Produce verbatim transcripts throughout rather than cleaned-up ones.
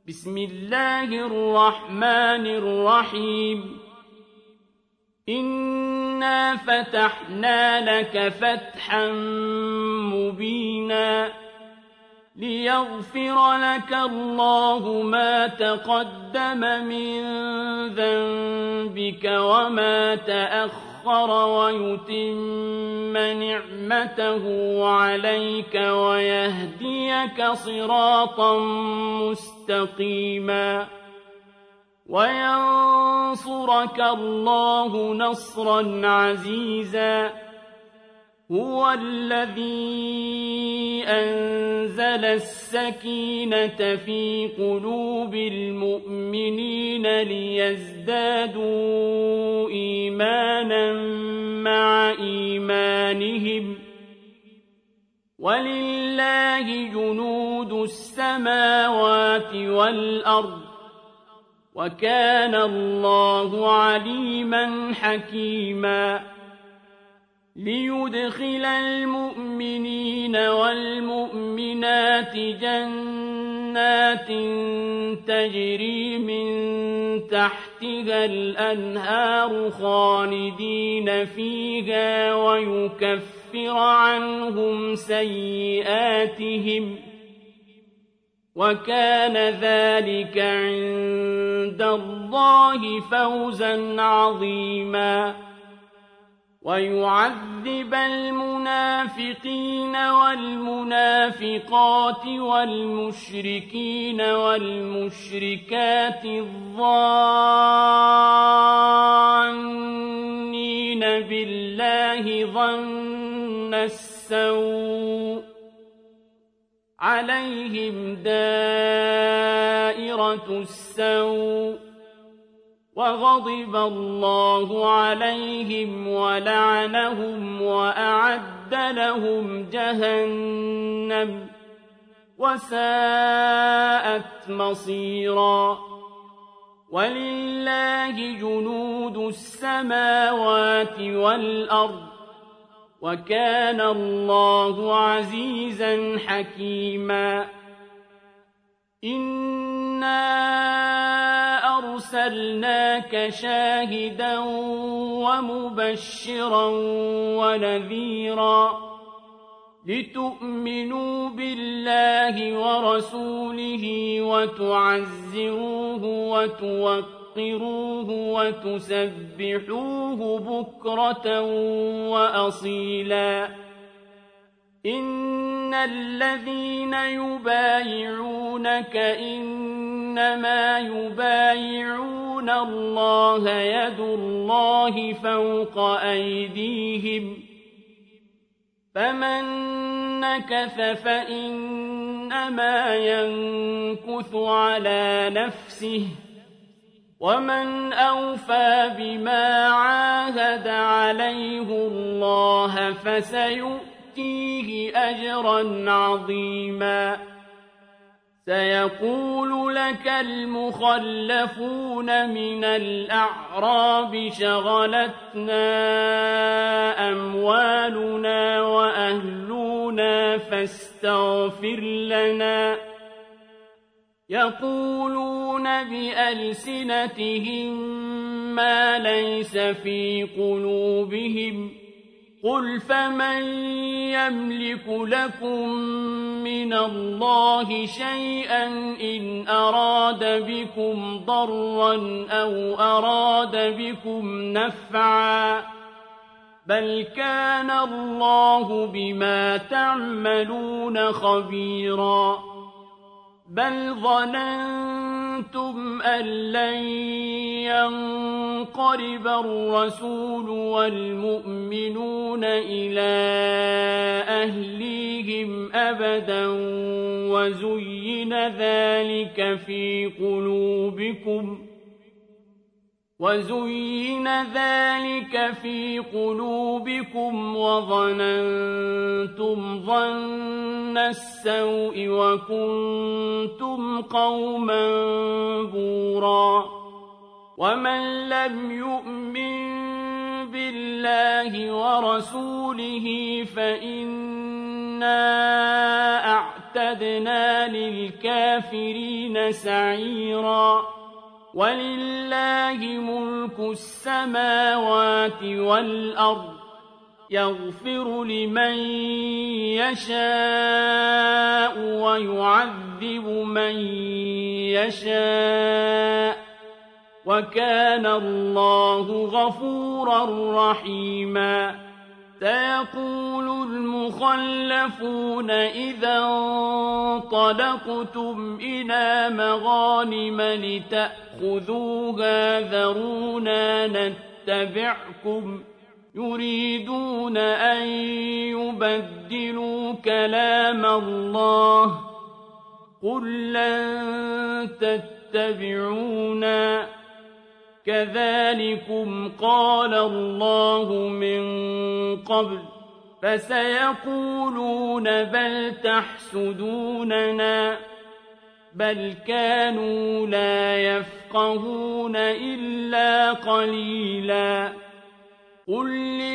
بسم الله الرحمن الرحيم إنا فتحنا لك فتحا مبينا ليغفر لك الله ما تقدم من ذنبك وما تأخر ويتم نعمته عليك ويهديك صراطا مستقيما وينصرك الله نصرا عزيزا هو الذي أنزل السكينة في قلوب المؤمنين ليزدادوا إيمانا مع إيمانهم ولله جنود السماوات والأرض وكان الله عليما حكيما ليدخل المؤمنين والمؤمنات جنات تجري من تحتها الأنهار خالدين فيها ويكفر عنهم سيئاتهم وكان ذلك عند الله فوزا عظيما ويعذب المنافقين والمنافقات والمشركين والمشركات الظانين بالله ظن السوء عليهم دائرة السوء وغضب الله عليهم ولعنهم وأعد لهم جهنم وساءت مصيرا ولله جنود السماوات والأرض وكان الله عزيزا حكيما إنا أرسلناك شاهدا ومبشرا ونذيرا لتؤمنوا بالله ورسوله وتعزروه وتوقروه وتسبحوه بكرة وأصيلا إن الذين يبايعونك إنما يبايعون الله يد الله فوق أيديهم فمن نكث فإنما ينكث على نفسه ومن أوفى بما عاهد عليه الله فسيؤتيه فيه أجرا عظيما سيقول لك المخلفون من الأعراب شغلتنا أموالنا وأهلنا فاستغفر لنا يقولون بألسنتهم ما ليس في قلوبهم قل فمن يملك لكم من الله شيئا إن أراد بكم ضرا أو أراد بكم نفعا بل كان الله بما تعملون خبيرا بل ظننتم أن لن ينقلب الرسول والمؤمنون إلى أهليهم أبدا وزين ذلك في قلوبكم وزين ذلك في قلوبكم وظننتم ظن السوء وكنتم قوما بورا ومن لم يؤمن بالله ورسوله فإنا أعتقد وأعتدنا للكافرين سعيرا ولله ملك السماوات والأرض يغفر لمن يشاء ويعذب من يشاء وكان الله غفورا رحيما سيقول المخلفون إذا انطلقتم إلى مغانم لتأخذوها ذرونا نتبعكم يريدون أن يبدلوا كلام الله قل لن تتبعونا كذلكم قال الله من قبل فسيقولون بل تحسدوننا بل كانوا لا يفقهون إلا قليلا قل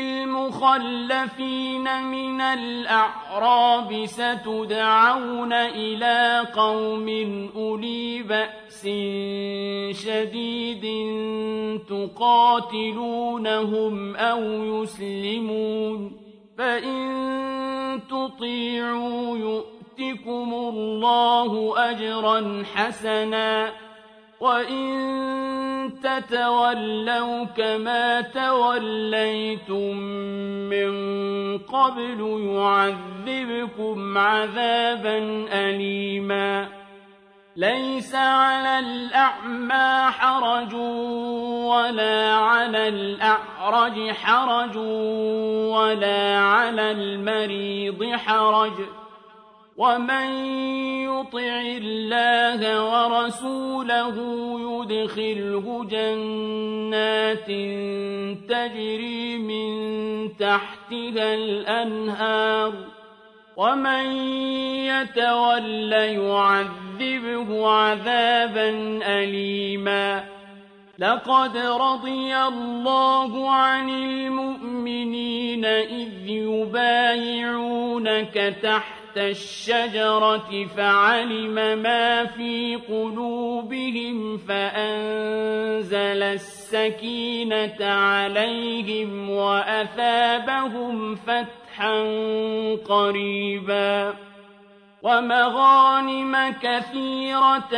للمخلفين من الأعراب ستدعون إلى قوم أولي بأس شديد تقاتلونهم أو يسلمون فإن تطيعوا يؤتكم الله أجرا حسنا وإن تتولوا كما توليتم من قبل يعذبكم عذابا أليما ليس على الأعمى حرج ولا على الأعرج حرج ولا على المريض حرج ومن يطع الله ورسوله يدخله جنات تجري من تحتها الأنهار ومن يتول يعذبه عذابا أليما لقد رضي الله عن المؤمنين إذ يبايعونك تحت الشجرة فعلم ما في قلوبهم فأنزل السكينة عليهم وأثابهم فتحا قريبا ومغانم كثيرة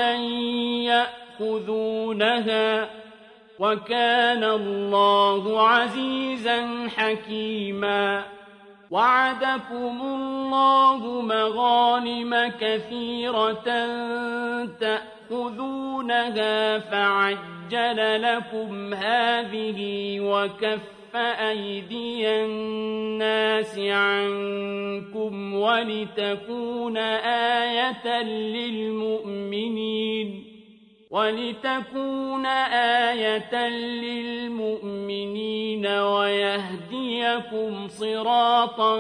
يأخذونها وكان الله عزيزا حكيما وعدكم الله مغانم كثيرة تأخذونها فعجل لكم هذه وكف أيدي الناس عنكم ولتكون آية للمؤمنين ولتكون آية للمؤمنين ويهديكم صراطا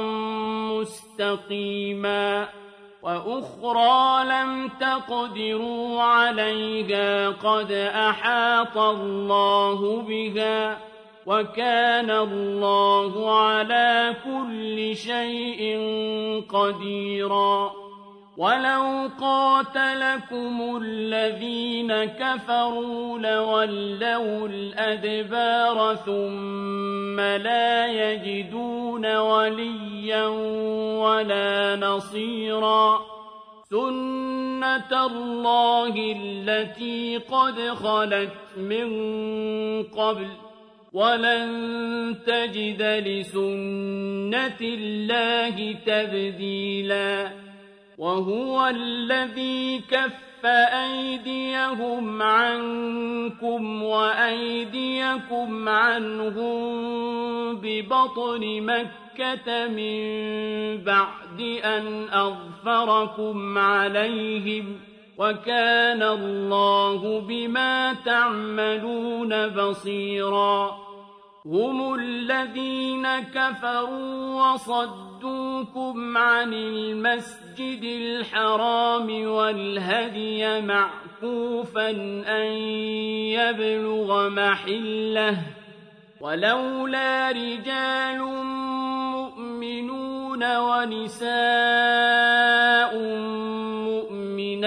مستقيما وأخرى لم تقدروا عليها قد أحاط الله بها وكان الله على كل شيء قديرا ولو قاتلكم الذين كفروا لولوا الأدبار ثم لا يجدون وليا ولا نصيرا سنة الله التي قد خلت من قبل ولن تجد لسنة الله تبديلا وهو الذي كف أيديهم عنكم وأيديكم عنهم ببطن مكة من بعد أن أظفركم عليهم وكان الله بما تعملون بصيرا هم الذين كفروا وصدوكم عن المسجد الحرام والهدي معكوفا أن يبلغ محله ولولا رجال مؤمنون ونساء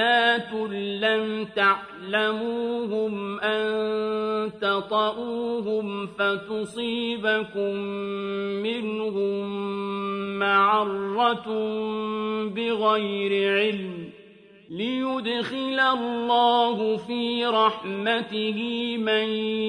مؤمنات لم تعلموهم أن تطؤوهم فتصيبكم منهم معرة بغير علم ليدخل الله في رحمته من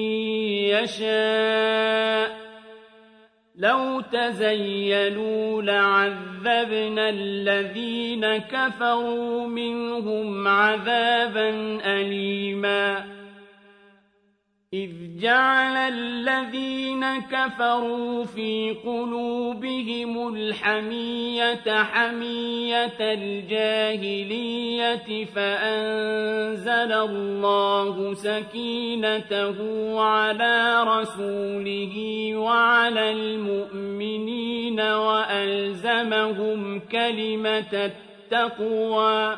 يشاء لو تزيلوا لعذبنا الذين كفروا منهم عذابا أليما إذ جعل الذين كفروا في قلوبهم الحمية حمية الجاهلية فأنزل الله سكينته على رسوله وعلى المؤمنين وألزمهم كلمة التقوى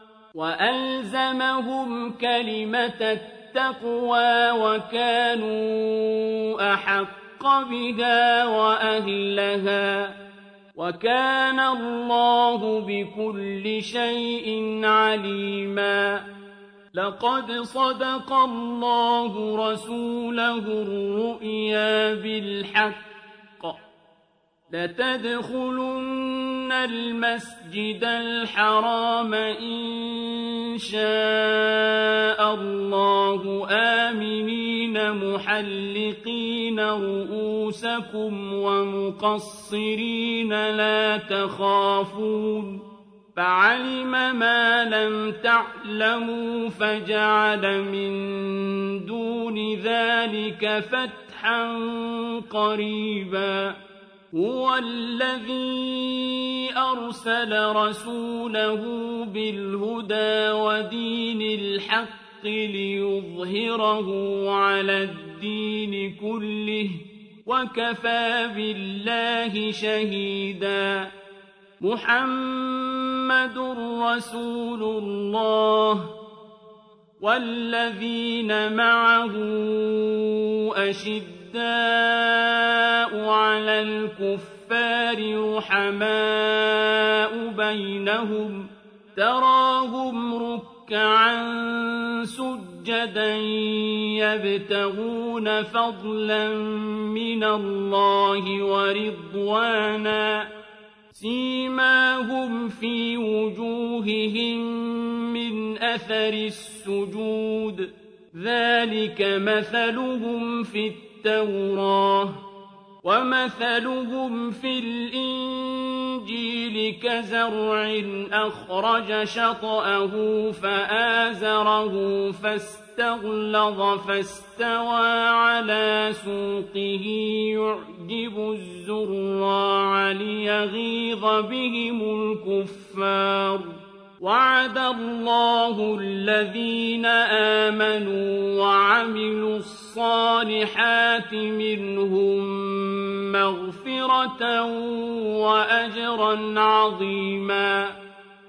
وألزمهم كلمة التقوى التقوى وكانوا أحق بها وأهلها وكان الله بكل شيء عليما لقد صدق الله رسوله الرؤيا بالحق لتدخلن المسجد الحرام إن شاء الله آمنين محلقين رؤوسكم ومقصرين لا تخافون فعلم ما لم تعلموا فجعل من دون ذلك فتحا قريبا هو الذي أرسل رسوله بالهدى ودين الحق ليظهره على الدين كله وكفى بالله شهيدا محمد رسول الله والذين معه أشداء على الكفار رحماء بينهم تراهم ركعا سجدا يبتغون فضلا من الله ورضوانا سيماهم في وجوههم من أثر السجود ذلك مثلهم في التوراة ومثلهم في الإنجيل كزرع أخرج شطأه فآزره فاستغلظ فاستوى على سوقه يعجب الزراع ليغيظ بهم الكفار وعد الله الذين آمنوا وعملوا الصالحات منهم مغفرة وأجرا عظيما